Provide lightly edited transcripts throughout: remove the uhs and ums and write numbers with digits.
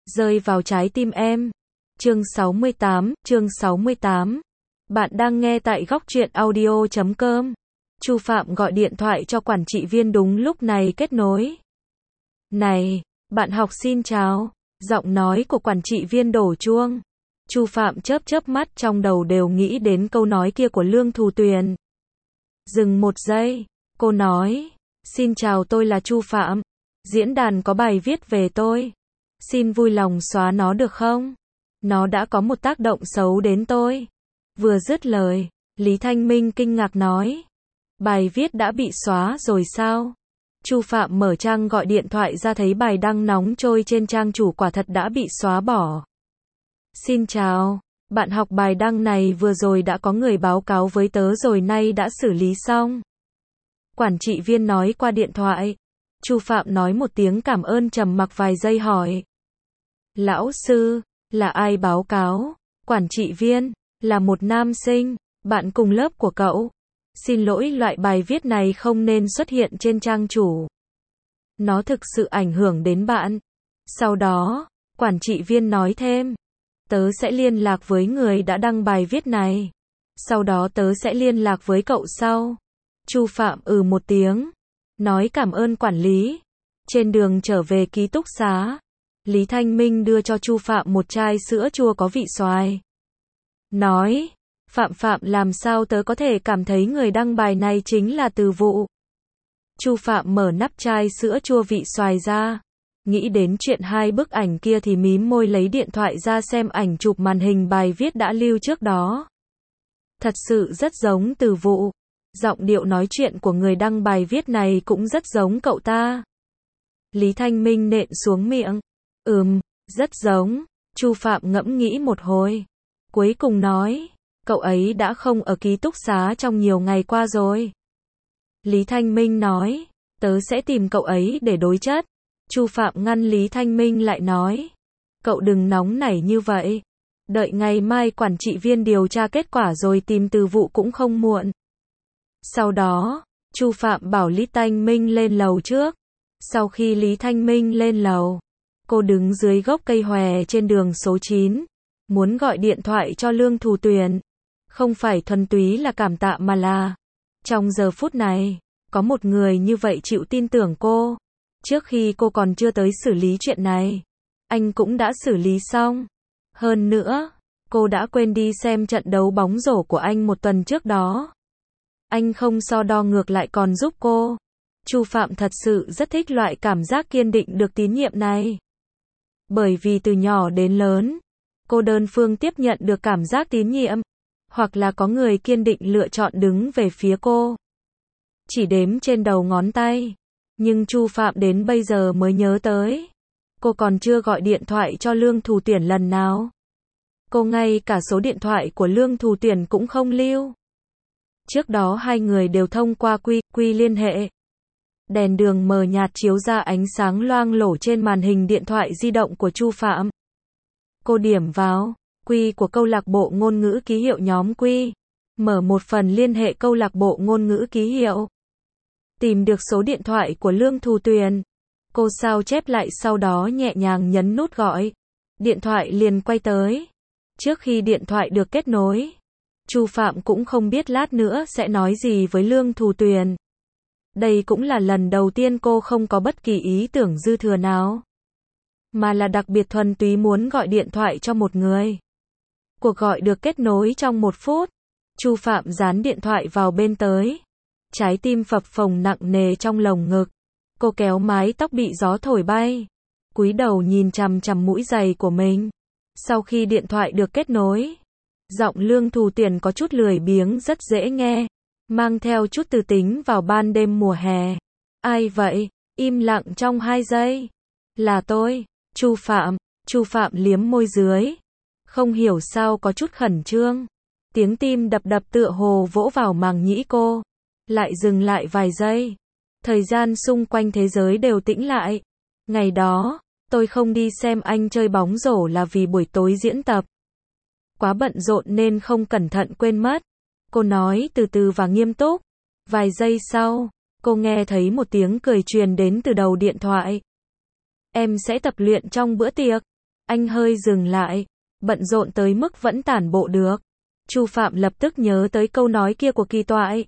rơi vào trái tim em. Chương 68. Bạn đang nghe tại góc truyện audio.com. Chu Phạm gọi điện thoại cho quản trị viên đúng lúc này kết nối. Này, bạn học xin chào. Giọng nói của quản trị viên đổ chuông. Chu Phạm chớp chớp mắt, trong đầu đều nghĩ đến câu nói kia của Lương Thù Tuyền. Dừng một giây, cô nói, xin chào, tôi là Chu Phạm. Diễn đàn có bài viết về tôi. Xin vui lòng xóa nó được không? Nó đã có một tác động xấu đến tôi. Vừa dứt lời, Lý Thanh Minh kinh ngạc nói. Bài viết đã bị xóa rồi sao? Chu Phạm mở trang gọi điện thoại ra thấy bài đăng nóng trôi trên trang chủ quả thật đã bị xóa bỏ. Xin chào, bạn học bài đăng này vừa rồi đã có người báo cáo với tớ rồi, nay đã xử lý xong. Quản trị viên nói qua điện thoại. Chu Phạm nói một tiếng cảm ơn, trầm mặc vài giây hỏi. Lão sư, là ai báo cáo? Quản trị viên, là một nam sinh, bạn cùng lớp của cậu. Xin lỗi, loại bài viết này không nên xuất hiện trên trang chủ. Nó thực sự ảnh hưởng đến bạn. Sau đó, quản trị viên nói thêm. Tớ sẽ liên lạc với người đã đăng bài viết này. Sau đó tớ sẽ liên lạc với cậu sau. Chu Phạm một tiếng. Nói cảm ơn quản lý. Trên đường trở về ký túc xá, Lý Thanh Minh đưa cho Chu Phạm một chai sữa chua có vị xoài. Nói, Phạm làm sao tớ có thể cảm thấy người đăng bài này chính là Từ Vụ. Chu Phạm mở nắp chai sữa chua vị xoài ra. Nghĩ đến chuyện hai bức ảnh kia thì mím môi lấy điện thoại ra xem ảnh chụp màn hình bài viết đã lưu trước đó. Thật sự rất giống Từ Vụ. Giọng điệu nói chuyện của người đăng bài viết này cũng rất giống cậu ta. Lý Thanh Minh nện xuống miệng. Rất giống. Chu Phạm ngẫm nghĩ một hồi. Cuối cùng nói, cậu ấy đã không ở ký túc xá trong nhiều ngày qua rồi. Lý Thanh Minh nói, tớ sẽ tìm cậu ấy để đối chất. Chu Phạm ngăn Lý Thanh Minh lại nói, cậu đừng nóng nảy như vậy. Đợi ngày mai quản trị viên điều tra kết quả rồi tìm Từ Vụ cũng không muộn. Sau đó, Chu Phạm bảo Lý Thanh Minh lên lầu trước. Sau khi Lý Thanh Minh lên lầu, cô đứng dưới gốc cây hòe trên đường số 9, muốn gọi điện thoại cho Lương Thù Tuyền. Không phải thuần túy là cảm tạ mà là, trong giờ phút này, có một người như vậy chịu tin tưởng cô. Trước khi cô còn chưa tới xử lý chuyện này, anh cũng đã xử lý xong. Hơn nữa, cô đã quên đi xem trận đấu bóng rổ của anh một tuần trước đó. Anh không so đo, ngược lại còn giúp cô. Chu Phạm thật sự rất thích loại cảm giác kiên định được tín nhiệm này. Bởi vì từ nhỏ đến lớn, cô đơn phương tiếp nhận được cảm giác tín nhiệm, hoặc là có người kiên định lựa chọn đứng về phía cô. Chỉ đếm trên đầu ngón tay. Nhưng Chu Phạm đến bây giờ mới nhớ tới. Cô còn chưa gọi điện thoại cho Lương Thù Tuyền lần nào. Cô ngay cả số điện thoại của Lương Thù Tuyền cũng không lưu. Trước đó hai người đều thông qua quy liên hệ. Đèn đường mờ nhạt chiếu ra ánh sáng loang lổ trên màn hình điện thoại di động của Chu Phạm. Cô điểm vào quy của câu lạc bộ ngôn ngữ ký hiệu nhóm quy, mở một phần liên hệ câu lạc bộ ngôn ngữ ký hiệu. Tìm được số điện thoại của Lương Thù Tuyền. Cô sao chép lại, sau đó nhẹ nhàng nhấn nút gọi. Điện thoại liền quay tới. Trước khi điện thoại được kết nối, Chu Phạm cũng không biết lát nữa sẽ nói gì với Lương Thù Tuyền. Đây cũng là lần đầu tiên cô không có bất kỳ ý tưởng dư thừa nào, mà là đặc biệt thuần túy muốn gọi điện thoại cho một người. Cuộc gọi được kết nối trong 1 phút. Chu Phạm dán điện thoại vào bên tới. Trái tim phập phồng nặng nề trong lồng ngực. Cô kéo mái tóc bị gió thổi bay, cúi đầu nhìn chằm chằm mũi giày của mình. Sau khi điện thoại được kết nối, giọng Lương Thù Tuyền có chút lười biếng, rất dễ nghe, mang theo chút từ tính vào ban đêm mùa hè. Ai vậy? Im lặng trong 2 giây. Là tôi, Chu Phạm. Chu Phạm liếm môi dưới. Không hiểu sao có chút khẩn trương. Tiếng tim đập đập tựa hồ vỗ vào màng nhĩ cô. Lại dừng lại vài giây. Thời gian xung quanh thế giới đều tĩnh lại. Ngày đó, tôi không đi xem anh chơi bóng rổ là vì buổi tối diễn tập. Quá bận rộn nên không cẩn thận quên mất. Cô nói từ từ và nghiêm túc. Vài giây sau, cô nghe thấy một tiếng cười truyền đến từ đầu điện thoại. Em sẽ tập luyện trong bữa tiệc. Anh hơi dừng lại, bận rộn tới mức vẫn tản bộ được. Chu Phạm lập tức nhớ tới câu nói kia của Kỳ Toại.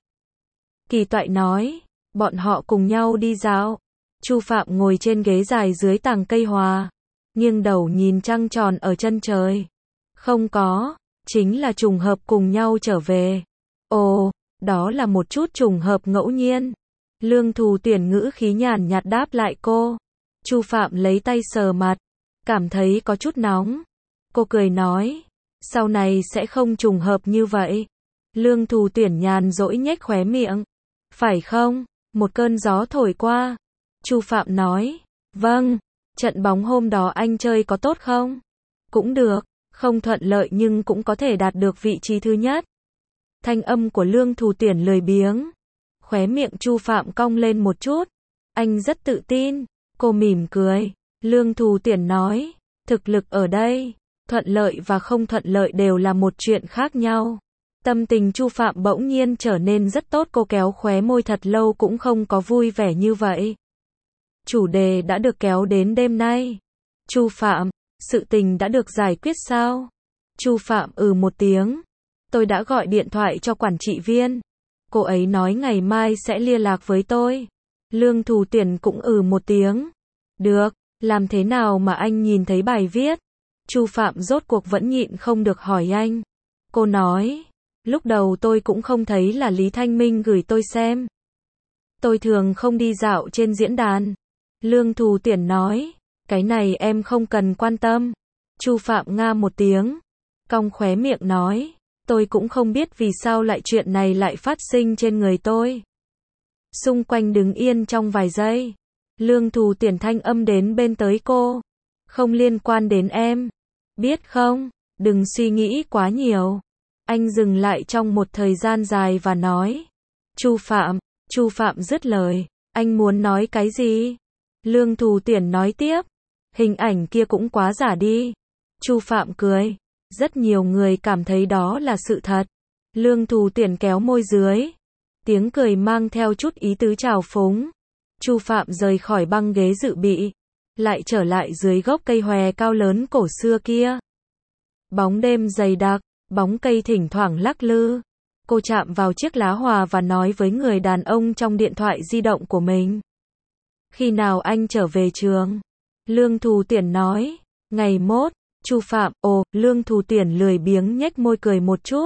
Kỳ Toại nói, bọn họ cùng nhau đi dạo. Chu Phạm ngồi trên ghế dài dưới tàng cây hòa, nghiêng đầu nhìn trăng tròn ở chân trời. Không có, chính là trùng hợp cùng nhau trở về. Ồ, đó là một chút trùng hợp ngẫu nhiên. Lương Thù Tuyển ngữ khí nhàn nhạt đáp lại cô. Chu Phạm lấy tay sờ mặt, cảm thấy có chút nóng. Cô cười nói, sau này sẽ không trùng hợp như vậy. Lương Thù Tuyển nhàn dỗi nhếch khóe miệng. Phải không? Một cơn gió thổi qua. Chu Phạm nói, vâng, trận bóng hôm đó anh chơi có tốt không? Cũng được, không thuận lợi nhưng cũng có thể đạt được vị trí thứ nhất. Thanh âm của Lương Thù Tuyển lười biếng. Khóe miệng Chu Phạm cong lên một chút. Anh rất tự tin. Cô mỉm cười. Lương Thù Tuyển nói, thực lực ở đây, thuận lợi và không thuận lợi đều là một chuyện khác nhau. Tâm tình Chu Phạm bỗng nhiên trở nên rất tốt, cô kéo khóe môi thật lâu cũng không có vui vẻ như vậy. Chủ đề đã được kéo đến đêm nay. Chu Phạm, sự tình đã được giải quyết sao? Chu Phạm một tiếng. Tôi đã gọi điện thoại cho quản trị viên. Cô ấy nói ngày mai sẽ liên lạc với tôi. Lương Thù Tuyển cũng một tiếng. Được, làm thế nào mà anh nhìn thấy bài viết? Chu Phạm rốt cuộc vẫn nhịn không được hỏi anh. Cô nói, lúc đầu tôi cũng không thấy là Lý Thanh Minh gửi tôi xem. Tôi thường không đi dạo trên diễn đàn. Lương Thù Tuyển nói, cái này em không cần quan tâm. Chu Phạm nga một tiếng, cong khóe miệng nói, tôi cũng không biết vì sao lại chuyện này lại phát sinh trên người tôi. Xung quanh đứng yên trong vài giây. Lương Thù Tuyển thanh âm đến bên tới cô. Không liên quan đến em. Biết không, đừng suy nghĩ quá nhiều. Anh dừng lại trong một thời gian dài và nói. Chu Phạm dứt lời. Anh muốn nói cái gì? Lương Thù Tuyển nói tiếp. Hình ảnh kia cũng quá giả đi. Chu Phạm cười. Rất nhiều người cảm thấy đó là sự thật. Lương Thù Tuyển kéo môi dưới. Tiếng cười mang theo chút ý tứ trào phúng. Chu Phạm rời khỏi băng ghế dự bị, lại trở lại dưới gốc cây hòe cao lớn cổ xưa kia. Bóng đêm dày đặc, bóng cây thỉnh thoảng lắc lư. Cô chạm vào chiếc lá hòa và nói với người đàn ông trong điện thoại di động của mình. Khi nào anh trở về trường? Lương Thù Tuyển nói, ngày mốt. Chu Phạm, Lương Thù Tuyển lười biếng nhếch môi cười một chút.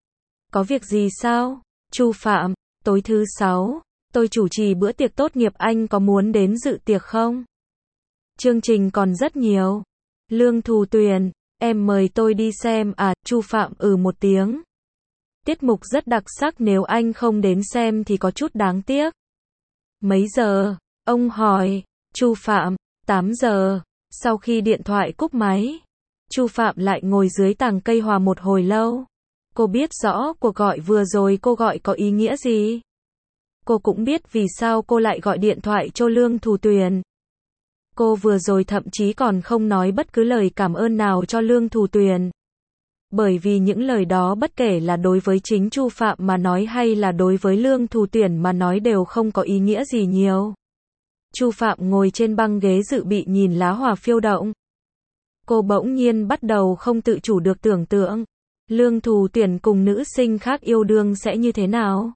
Có việc gì sao? Chu Phạm, tối thứ 6, tôi chủ trì bữa tiệc tốt nghiệp, anh có muốn đến dự tiệc không? Chương trình còn rất nhiều. Lương Thù Tuyển, em mời tôi đi xem à? Chu Phạm một tiếng. Tiết mục rất đặc sắc, nếu anh không đến xem thì có chút đáng tiếc. Mấy giờ? Ông hỏi. Chu Phạm, 8 giờ. Sau khi điện thoại cúp máy, Chu Phạm lại ngồi dưới tàng cây hòa một hồi lâu. Cô biết rõ cuộc gọi vừa rồi cô gọi có ý nghĩa gì. Cô cũng biết vì sao cô lại gọi điện thoại cho Lương Thù Tuyển. Cô vừa rồi thậm chí còn không nói bất cứ lời cảm ơn nào cho Lương Thù Tuyển. Bởi vì những lời đó bất kể là đối với chính Chu Phạm mà nói hay là đối với Lương Thù Tuyển mà nói đều không có ý nghĩa gì nhiều. Chu Phạm ngồi trên băng ghế dự bị nhìn lá hòa phiêu động. Cô bỗng nhiên bắt đầu không tự chủ được tưởng tượng. Lương Thù Tuyển cùng nữ sinh khác yêu đương sẽ như thế nào?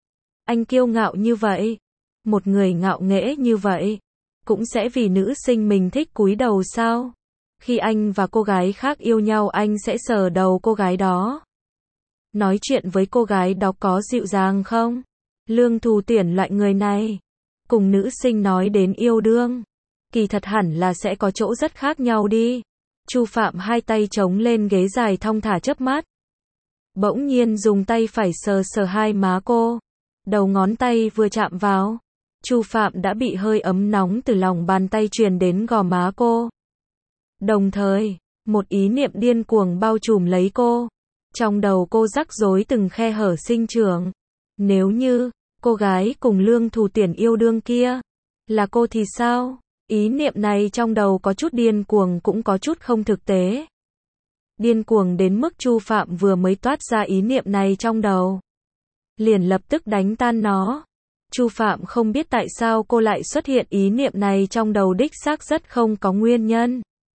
Anh kiêu ngạo như vậy, một người ngạo nghễ như vậy, cũng sẽ vì nữ sinh mình thích cúi đầu sao? Khi anh và cô gái khác yêu nhau anh sẽ sờ đầu cô gái đó. Nói chuyện với cô gái đó có dịu dàng không? Lương Thù Tuyển loại người này, cùng nữ sinh nói đến yêu đương, kỳ thật hẳn là sẽ có chỗ rất khác nhau đi. Chu Phạm hai tay chống lên ghế dài thong thả chớp mắt. Bỗng nhiên dùng tay phải sờ sờ hai má cô. Đầu ngón tay vừa chạm vào, Chu Phạm đã bị hơi ấm nóng từ lòng bàn tay truyền đến gò má cô. Đồng thời, một ý niệm điên cuồng bao trùm lấy cô. Trong đầu cô rắc rối từng khe hở sinh trưởng. Nếu như cô gái cùng Lương Thù Tuyển yêu đương kia là cô thì sao? Ý niệm này trong đầu có chút điên cuồng cũng có chút không thực tế. Điên cuồng đến mức Chu Phạm vừa mới toát ra ý niệm này trong đầu, liền lập tức đánh tan nó. Chu Phạm không biết tại sao cô lại xuất hiện ý niệm này trong đầu, đích xác rất không có nguyên nhân.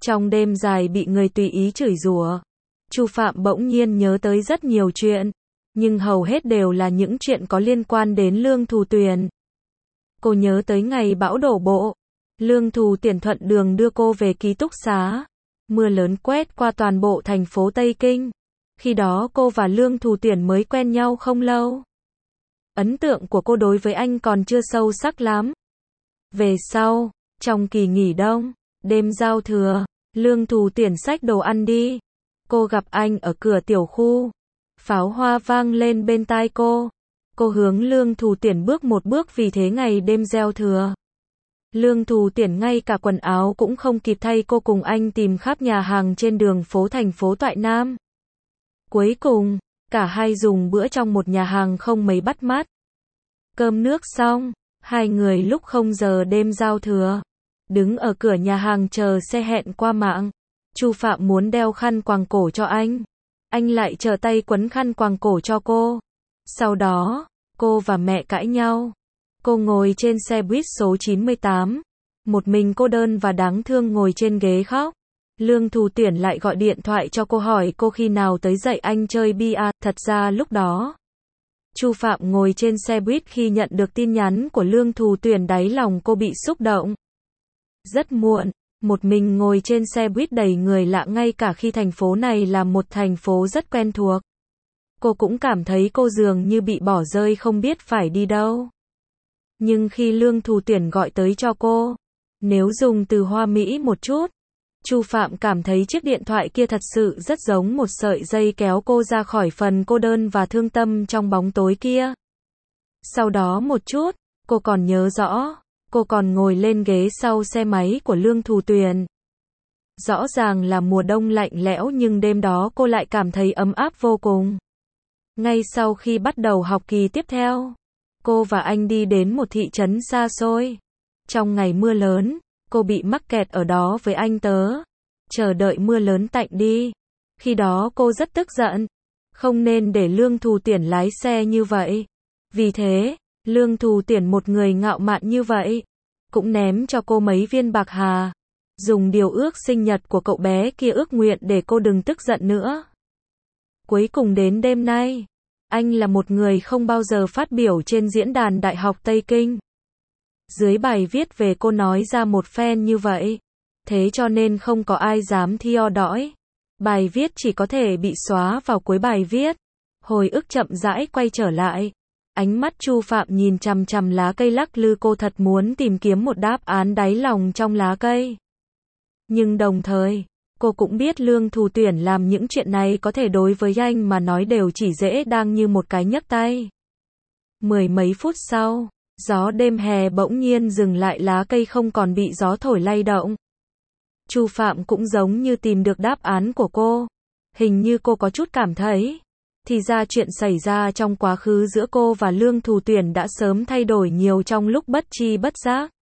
Trong đêm dài bị người tùy ý chửi rủa, Chu Phạm bỗng nhiên nhớ tới rất nhiều chuyện, nhưng hầu hết đều là những chuyện có liên quan đến Lương Thù Tuyển. Cô nhớ tới ngày bão đổ bộ, Lương Thù Tuyển thuận đường đưa cô về ký túc xá. Mưa lớn quét qua toàn bộ thành phố Tây Kinh. Khi đó cô và Lương Thù Tuyển mới quen nhau không lâu. Ấn tượng của cô đối với anh còn chưa sâu sắc lắm. Về sau, trong kỳ nghỉ đông, đêm giao thừa, Lương Thù Tuyển xách đồ ăn đi. Cô gặp anh ở cửa tiểu khu. Pháo hoa vang lên bên tai cô. Cô hướng Lương Thù Tuyển bước một bước vì thế ngày đêm giao thừa. Lương Thù Tuyển ngay cả quần áo cũng không kịp thay, cô cùng anh tìm khắp nhà hàng trên đường phố thành phố Toại Nam. Cuối cùng, cả hai dùng bữa trong một nhà hàng không mấy bắt mắt. Cơm nước xong, hai người lúc 0 giờ đêm giao thừa, đứng ở cửa nhà hàng chờ xe hẹn qua mạng. Chu Phạm muốn đeo khăn quàng cổ cho anh lại trở tay quấn khăn quàng cổ cho cô. Sau đó, cô và mẹ cãi nhau. Cô ngồi trên xe buýt số 98, một mình cô đơn và đáng thương ngồi trên ghế khóc. Lương Thù Tuyển lại gọi điện thoại cho cô hỏi cô khi nào tới dạy anh chơi bia. Thật ra lúc đó, Chu Phạm ngồi trên xe buýt khi nhận được tin nhắn của Lương Thù Tuyển, đáy lòng cô bị xúc động. Rất muộn, một mình ngồi trên xe buýt đầy người lạ ngay cả khi thành phố này là một thành phố rất quen thuộc. Cô cũng cảm thấy cô dường như bị bỏ rơi không biết phải đi đâu. Nhưng khi Lương Thù Tuyển gọi tới cho cô, nếu dùng từ hoa mỹ một chút, Chu Phạm cảm thấy chiếc điện thoại kia thật sự rất giống một sợi dây kéo cô ra khỏi phần cô đơn và thương tâm trong bóng tối kia. Sau đó một chút, cô còn nhớ rõ, cô còn ngồi lên ghế sau xe máy của Lương Thù Tuyển. Rõ ràng là mùa đông lạnh lẽo nhưng đêm đó cô lại cảm thấy ấm áp vô cùng. Ngay sau khi bắt đầu học kỳ tiếp theo, cô và anh đi đến một thị trấn xa xôi. Trong ngày mưa lớn, cô bị mắc kẹt ở đó với anh tớ, chờ đợi mưa lớn tạnh đi. Khi đó cô rất tức giận, không nên để Lương Thù Tuyển lái xe như vậy. Vì thế, Lương Thù Tuyển, một người ngạo mạn như vậy, cũng ném cho cô mấy viên bạc hà, dùng điều ước sinh nhật của cậu bé kia ước nguyện để cô đừng tức giận nữa. Cuối cùng đến đêm nay, anh là một người không bao giờ phát biểu trên diễn đàn Đại học Tây Kinh. Dưới bài viết về cô nói ra một phen như vậy, thế cho nên không có ai dám theo dõi. Bài viết chỉ có thể bị xóa vào cuối bài viết. Hồi ức chậm rãi quay trở lại. Ánh mắt Chu Phạm nhìn chằm chằm lá cây lắc lư, cô thật muốn tìm kiếm một đáp án đáy lòng trong lá cây. Nhưng đồng thời, cô cũng biết Lương Thù Tuyển làm những chuyện này có thể đối với anh mà nói đều chỉ dễ đang như một cái nhấc tay. Mười mấy phút sau, gió đêm hè bỗng nhiên dừng lại, lá cây không còn bị gió thổi lay động. Chu Phạm cũng giống như tìm được đáp án của cô. Hình như cô có chút cảm thấy, thì ra chuyện xảy ra trong quá khứ giữa cô và Lương Thù Tuyển đã sớm thay đổi nhiều trong lúc bất tri bất giác.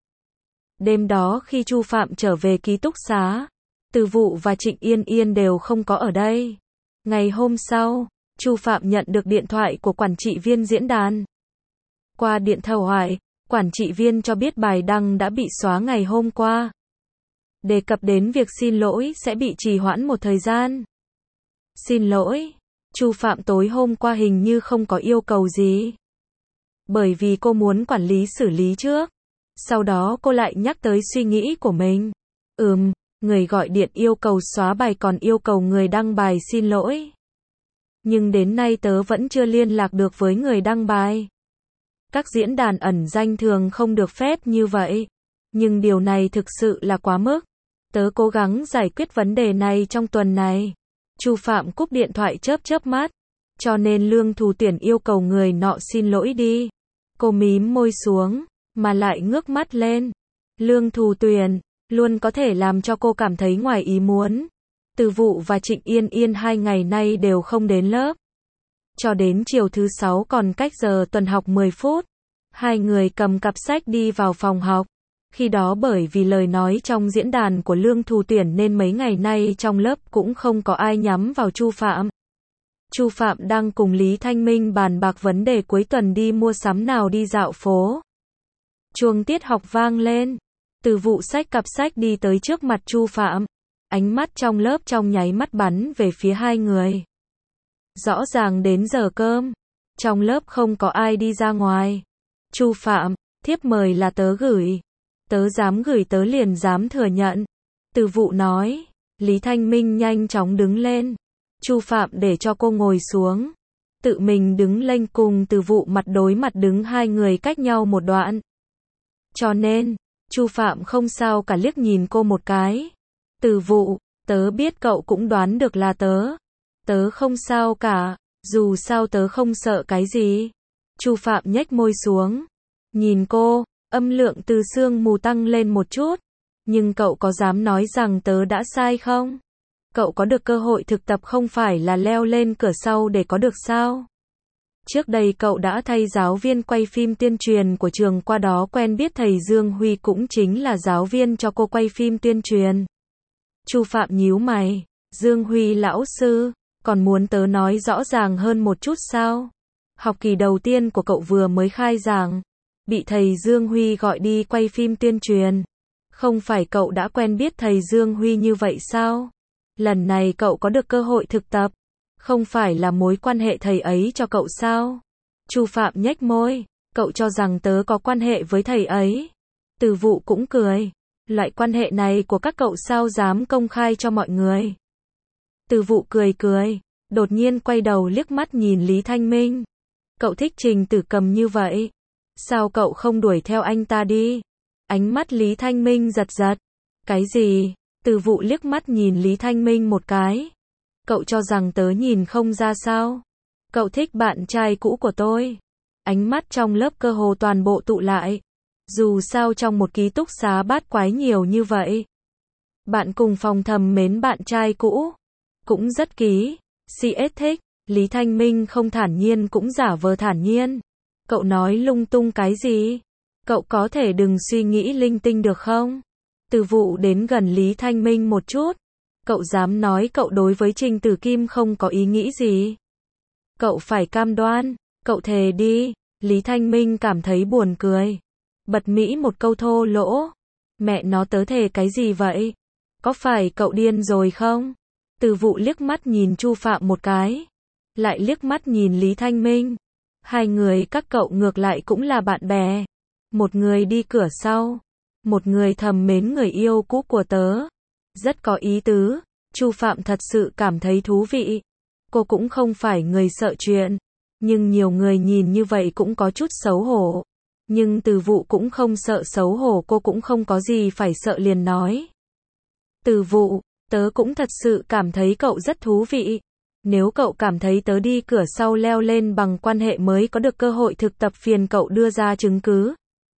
Đêm đó khi Chu Phạm trở về ký túc xá, Từ Vụ và Trịnh Yên Yên đều không có ở đây. Ngày hôm sau, Chu Phạm nhận được điện thoại của quản trị viên diễn đàn. Qua điện thoại, quản trị viên cho biết bài đăng đã bị xóa ngày hôm qua. Đề cập đến việc xin lỗi sẽ bị trì hoãn một thời gian. Xin lỗi, Chu Phạm tối hôm qua hình như không có yêu cầu gì. Bởi vì cô muốn quản lý xử lý trước. Sau đó cô lại nhắc tới suy nghĩ của mình. Người gọi điện yêu cầu xóa bài còn yêu cầu người đăng bài xin lỗi. Nhưng đến nay tớ vẫn chưa liên lạc được với người đăng bài. Các diễn đàn ẩn danh thường không được phép như vậy. Nhưng điều này thực sự là quá mức. Tớ cố gắng giải quyết vấn đề này trong tuần này. Chu Phạm cúp điện thoại chớp mắt. Cho nên Lương Thù Tuyển yêu cầu người nọ xin lỗi đi. Cô mím môi xuống, mà lại ngước mắt lên. Lương Thù Tuyển luôn có thể làm cho cô cảm thấy ngoài ý muốn. Từ Vụ và Trịnh Yên Yên 2 ngày nay đều không đến lớp. Cho đến chiều thứ 6 còn cách giờ tuần học 10 phút. Hai người cầm cặp sách đi vào phòng học. Khi đó bởi vì lời nói trong diễn đàn của Lương Thù Tuyển nên mấy ngày nay trong lớp cũng không có ai nhắm vào Chu Phạm. Chu Phạm đang cùng Lý Thanh Minh bàn bạc vấn đề cuối tuần đi mua sắm nào đi dạo phố. Chuông tiết học vang lên. Từ Vụ xách cặp sách đi tới trước mặt Chu Phạm. Ánh mắt trong lớp trong nháy mắt bắn về phía hai người. Rõ ràng đến giờ cơm, trong lớp không có ai đi ra ngoài. Chu Phạm, thiếp mời là tớ gửi. Tớ dám gửi tớ liền dám thừa nhận. Từ Vụ nói. Lý Thanh Minh nhanh chóng đứng lên. Chu Phạm để cho cô ngồi xuống. Tự mình đứng lên cùng Từ Vụ mặt đối mặt đứng hai người cách nhau một đoạn. Cho nên, Chu Phạm không sao cả liếc nhìn cô một cái. Từ Vụ, tớ biết cậu cũng đoán được là tớ. Tớ không sao cả, dù sao tớ không sợ cái gì. Chu Phạm nhếch môi xuống. Nhìn cô, âm lượng từ sương mù tăng lên một chút. Nhưng cậu có dám nói rằng tớ đã sai không? Cậu có được cơ hội thực tập không phải là leo lên cửa sau để có được sao? Trước đây cậu đã thay giáo viên quay phim tuyên truyền của trường qua đó quen biết thầy Dương Huy cũng chính là giáo viên cho cô quay phim tuyên truyền. Chu Phạm nhíu mày, Dương Huy lão sư, còn muốn tớ nói rõ ràng hơn một chút sao? Học kỳ đầu tiên của cậu vừa mới khai giảng, bị thầy Dương Huy gọi đi quay phim tuyên truyền. Không phải cậu đã quen biết thầy Dương Huy như vậy sao? Lần này cậu có được cơ hội thực tập, không phải là mối quan hệ thầy ấy cho cậu sao? Chu Phạm nhếch môi, cậu cho rằng tớ có quan hệ với thầy ấy. Từ Vụ cũng cười, loại quan hệ này của các cậu sao dám công khai cho mọi người? Từ Vụ cười cười, đột nhiên quay đầu liếc mắt nhìn Lý Thanh Minh. Cậu thích Trình Tử Cầm như vậy, sao cậu không đuổi theo anh ta đi? Ánh mắt Lý Thanh Minh giật giật. Cái gì? Từ Vụ liếc mắt nhìn Lý Thanh Minh một cái. Cậu cho rằng tớ nhìn không ra sao? Cậu thích bạn trai cũ của tôi. Ánh mắt trong lớp cơ hồ toàn bộ tụ lại. Dù sao trong một ký túc xá bát quái nhiều như vậy. Bạn cùng phòng thầm mến bạn trai cũ. Cũng rất ký. CS thích. Lý Thanh Minh không thản nhiên cũng giả vờ thản nhiên. Cậu nói lung tung cái gì? Cậu có thể đừng suy nghĩ linh tinh được không? Từ Vụ đến gần Lý Thanh Minh một chút. Cậu dám nói cậu đối với Trình Tử Kim không có ý nghĩ gì? Cậu phải cam đoan, cậu thề đi. Lý Thanh Minh cảm thấy buồn cười. Bật mỹ một câu thô lỗ. Mẹ nó tớ thề cái gì vậy? Có phải cậu điên rồi không? Từ Vụ liếc mắt nhìn Chu Phạm một cái. Lại liếc mắt nhìn Lý Thanh Minh. Hai người các cậu ngược lại cũng là bạn bè. Một người đi cửa sau. Một người thầm mến người yêu cũ của tớ. Rất có ý tứ. Chu Phạm thật sự cảm thấy thú vị. Cô cũng không phải người sợ chuyện. Nhưng nhiều người nhìn như vậy cũng có chút xấu hổ. Nhưng Từ Vụ cũng không sợ xấu hổ, cô cũng không có gì phải sợ liền nói. Từ Vụ, tớ cũng thật sự cảm thấy cậu rất thú vị. Nếu cậu cảm thấy tớ đi cửa sau leo lên bằng quan hệ mới có được cơ hội thực tập phiền cậu đưa ra chứng cứ.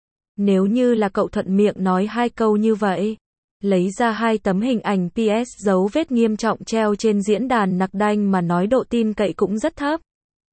Nếu như là cậu thuận miệng nói hai câu như vậy, lấy ra hai tấm hình ảnh PS dấu vết nghiêm trọng treo trên diễn đàn nặc đanh mà nói độ tin cậy cũng rất thấp.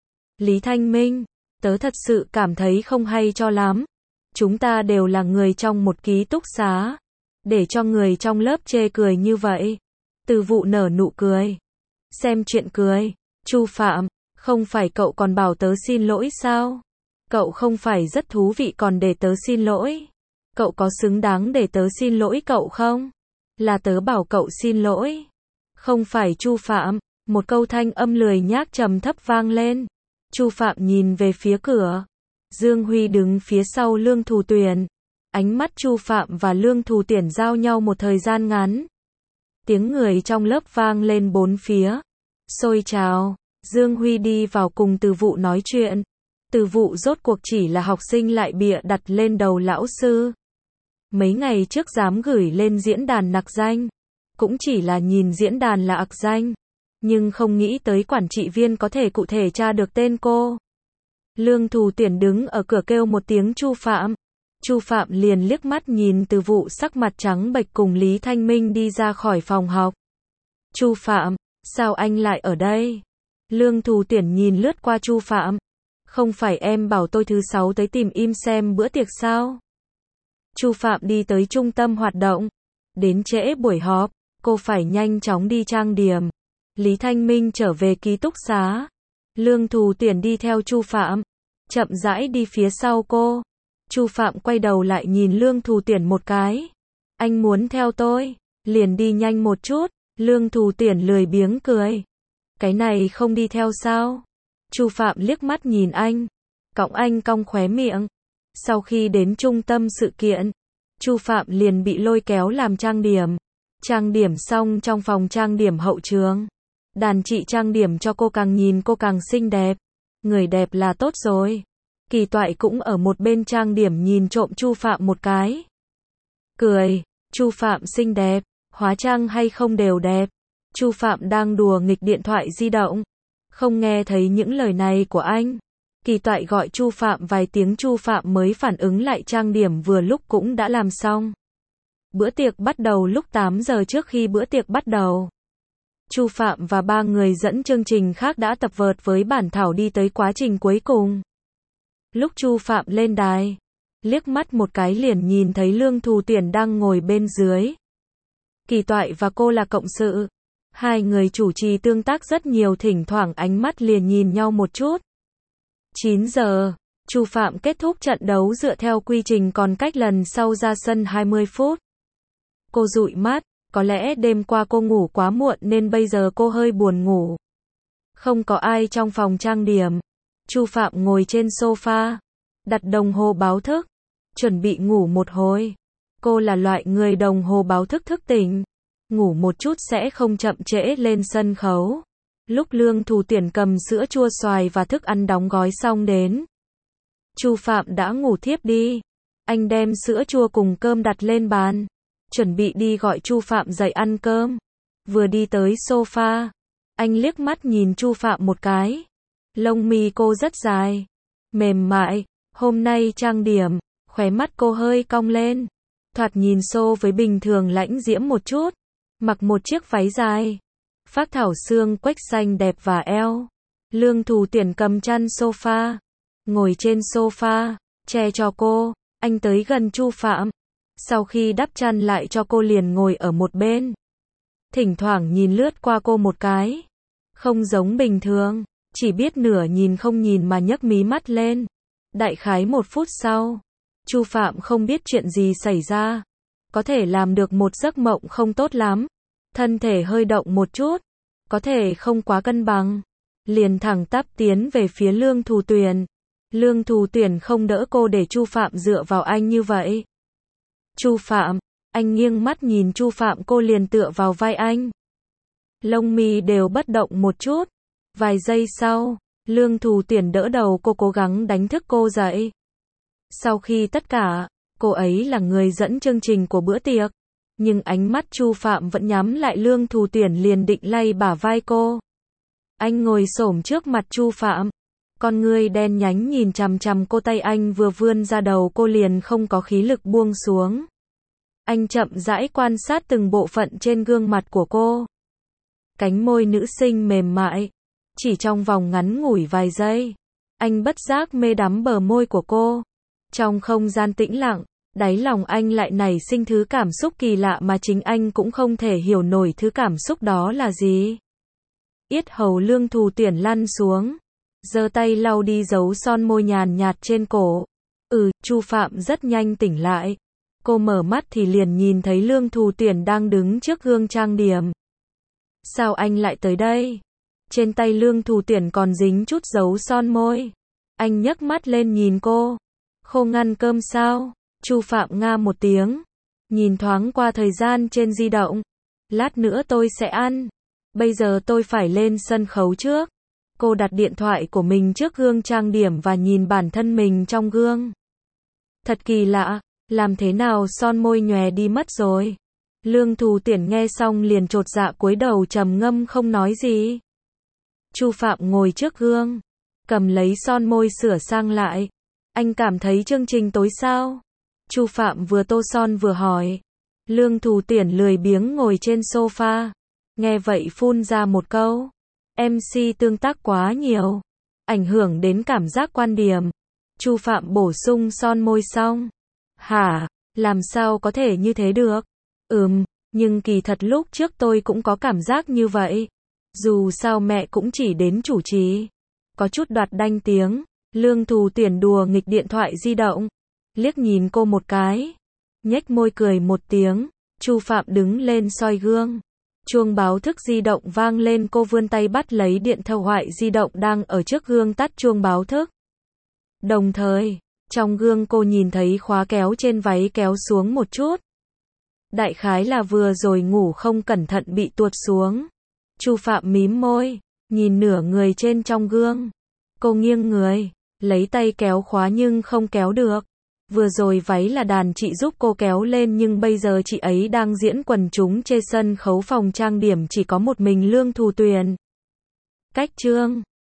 Lý Thanh Minh, tớ thật sự cảm thấy không hay cho lắm. Chúng ta đều là người trong một ký túc xá. Để cho người trong lớp chê cười như vậy. Từ Vụ nở nụ cười. Xem chuyện cười. Chu Phạm, không phải cậu còn bảo tớ xin lỗi sao? Cậu không phải rất thú vị còn để tớ xin lỗi? Cậu có xứng đáng để tớ xin lỗi cậu không? Là tớ bảo cậu xin lỗi. Không phải Chu Phạm. Một câu thanh âm lười nhác trầm thấp vang lên. Chu Phạm nhìn về phía cửa. Dương Huy đứng phía sau Lương Thù Tuyển. Ánh mắt Chu Phạm và Lương Thù Tuyển giao nhau một thời gian ngắn. Tiếng người trong lớp vang lên bốn phía. Xôi trào. Dương Huy đi vào cùng Từ Vụ nói chuyện. Từ Vụ rốt cuộc chỉ là học sinh lại bịa đặt lên đầu lão sư. Mấy ngày trước dám gửi lên diễn đàn nặc danh. Cũng chỉ là nhìn diễn đàn là ặc danh. Nhưng không nghĩ tới quản trị viên có thể cụ thể tra được tên cô. Lương Thù Tuyển đứng ở cửa kêu một tiếng Chu Phạm. Chu Phạm liền liếc mắt nhìn Từ Vụ sắc mặt trắng bệch cùng Lý Thanh Minh đi ra khỏi phòng học. Chu Phạm, sao anh lại ở đây? Lương Thù Tuyển nhìn lướt qua Chu Phạm. Không phải em bảo tôi thứ 6 tới tìm im xem bữa tiệc sao? Chu Phạm đi tới trung tâm hoạt động. Đến trễ buổi họp, cô phải nhanh chóng đi trang điểm. Lý Thanh Minh trở về ký túc xá. Lương Thù Tuyển đi theo Chu Phạm. Chậm rãi đi phía sau cô. Chu Phạm quay đầu lại nhìn Lương Thù Tuyển một cái. Anh muốn theo tôi? liền đi nhanh một chút. Lương Thù Tuyển lười biếng cười. Cái này không đi theo sao? Chu Phạm liếc mắt nhìn anh. Anh cong khóe miệng. Sau khi đến trung tâm sự kiện, Chu Phạm liền bị lôi kéo làm trang điểm. Trang điểm xong trong phòng trang điểm hậu trường. Đàn chị trang điểm cho cô, càng nhìn cô càng xinh đẹp. Người đẹp là tốt rồi. Kỳ Toại cũng ở một bên trang điểm nhìn trộm Chu Phạm một cái. Cười, Chu Phạm xinh đẹp, hóa trang hay không đều đẹp. Chu Phạm đang đùa nghịch điện thoại di động, không nghe thấy những lời này của anh. Kỳ Toại gọi Chu Phạm vài tiếng Chu Phạm mới phản ứng lại trang điểm vừa lúc cũng đã làm xong. Bữa tiệc bắt đầu lúc 8 giờ. Trước khi bữa tiệc bắt đầu, Chu Phạm và 3 người dẫn chương trình khác đã tập vợt với bản thảo đi tới quá trình cuối cùng. Lúc Chu Phạm lên đài, liếc mắt một cái liền nhìn thấy Lương Thù Tuyển đang ngồi bên dưới. Kỳ Toại và cô là cộng sự. Hai người chủ trì tương tác rất nhiều, thỉnh thoảng ánh mắt liền nhìn nhau một chút. 9 giờ, Chu Phạm kết thúc trận đấu dựa theo quy trình, còn cách lần sau ra sân 20 phút. Cô dụi mắt, có lẽ đêm qua cô ngủ quá muộn nên bây giờ cô hơi buồn ngủ. Không có ai trong phòng trang điểm. Chu Phạm ngồi trên sofa, đặt đồng hồ báo thức, chuẩn bị ngủ một hồi. Cô là loại người đồng hồ báo thức thức tỉnh, ngủ một chút sẽ không chậm trễ lên sân khấu. Lúc Lương Thù Tuyển cầm sữa chua xoài và thức ăn đóng gói xong đến, Chu Phạm đã ngủ thiếp đi. Anh đem sữa chua cùng cơm đặt lên bàn, chuẩn bị đi gọi Chu Phạm dậy ăn cơm. Vừa đi tới sofa, anh liếc mắt nhìn Chu Phạm một cái. Lông mi cô rất dài, mềm mại, hôm nay trang điểm, khóe mắt cô hơi cong lên. Thoạt nhìn so với bình thường lãnh diễm một chút, mặc một chiếc váy dài, phác thảo xương quếch xanh đẹp và eo. Lương Thù Tuyển cầm chăn sofa, ngồi trên sofa, che cho cô. Anh tới gần Chu Phạm, sau khi đắp chăn lại cho cô liền ngồi ở một bên. Thỉnh thoảng nhìn lướt qua cô một cái, không giống bình thường, chỉ biết nửa nhìn không nhìn mà nhấc mí mắt lên. Đại khái 1 phút sau, Chu Phạm không biết chuyện gì xảy ra, có thể làm được một giấc mộng không tốt lắm, thân thể hơi động một chút, có thể không quá cân bằng, liền thẳng tắp tiến về phía Lương Thù Tuyển. Lương Thù Tuyển không đỡ cô để Chu Phạm dựa vào anh như vậy. Chu Phạm, anh nghiêng mắt nhìn Chu Phạm, cô liền tựa vào vai anh. Lông mi đều bất động một chút. Vài giây sau, Lương Thù Tuyển đỡ đầu cô, cố gắng đánh thức cô dậy. Sau khi tất cả, cô ấy là người dẫn chương trình của bữa tiệc, nhưng ánh mắt Chu Phạm vẫn nhắm lại. Lương Thù Tuyển liền định lay bả vai cô. Anh ngồi xổm trước mặt Chu Phạm, con ngươi đen nhánh nhìn chằm chằm cô, tay anh vừa vươn ra đầu cô liền không có khí lực buông xuống. Anh chậm rãi quan sát từng bộ phận trên gương mặt của cô. Cánh môi nữ sinh mềm mại, chỉ trong vòng ngắn ngủi vài giây, anh bất giác mê đắm bờ môi của cô. Trong không gian tĩnh lặng, đáy lòng anh lại nảy sinh thứ cảm xúc kỳ lạ mà chính anh cũng không thể hiểu nổi thứ cảm xúc đó là gì. Yết hầu Lương Thù Tuyển lăn xuống, giơ tay lau đi dấu son môi nhàn nhạt trên cổ. Chu Phạm rất nhanh tỉnh lại. Cô mở mắt thì liền nhìn thấy Lương Thù Tuyển đang đứng trước gương trang điểm. Sao anh lại tới đây? Trên tay Lương Thù Tuyển còn dính chút dấu son môi. Anh nhấc mắt lên nhìn cô. Không ăn cơm sao? Chu Phạm nga một tiếng, nhìn thoáng qua thời gian trên di động. Lát nữa tôi sẽ ăn. Bây giờ tôi phải lên sân khấu trước. Cô đặt điện thoại của mình trước gương trang điểm và nhìn bản thân mình trong gương. Thật kỳ lạ, làm thế nào son môi nhòe đi mất rồi. Lương Thù Tuyển nghe xong liền chột dạ cúi đầu trầm ngâm không nói gì. Chu Phạm ngồi trước gương, cầm lấy son môi sửa sang lại. Anh cảm thấy chương trình tối sao? Chu Phạm vừa tô son vừa hỏi. Lương Thù Tuyển lười biếng ngồi trên sofa, nghe vậy phun ra một câu. MC tương tác quá nhiều, ảnh hưởng đến cảm giác quan điểm. Chu Phạm bổ sung son môi xong. Hả, làm sao có thể như thế được? Nhưng kỳ thật lúc trước tôi cũng có cảm giác như vậy. Dù sao mẹ cũng chỉ đến chủ trì. Có chút đoạt đanh tiếng. Lương Thù Tuyển đùa nghịch điện thoại di động, liếc nhìn cô một cái, nhếch môi cười một tiếng. Chu Phạm đứng lên soi gương. Chuông báo thức di động vang lên, cô vươn tay bắt lấy điện thoại di động đang ở trước gương tắt chuông báo thức. Đồng thời, trong gương cô nhìn thấy khóa kéo trên váy kéo xuống một chút. Đại khái là vừa rồi ngủ không cẩn thận bị tuột xuống. Chu Phạm mím môi, nhìn nửa người trên trong gương. Cô nghiêng người, lấy tay kéo khóa nhưng không kéo được. Vừa rồi váy là đàn chị giúp cô kéo lên nhưng bây giờ chị ấy đang diễn quần chúng trên sân khấu phòng trang điểm chỉ có một mình Lương Thù Tuyền. Cách chương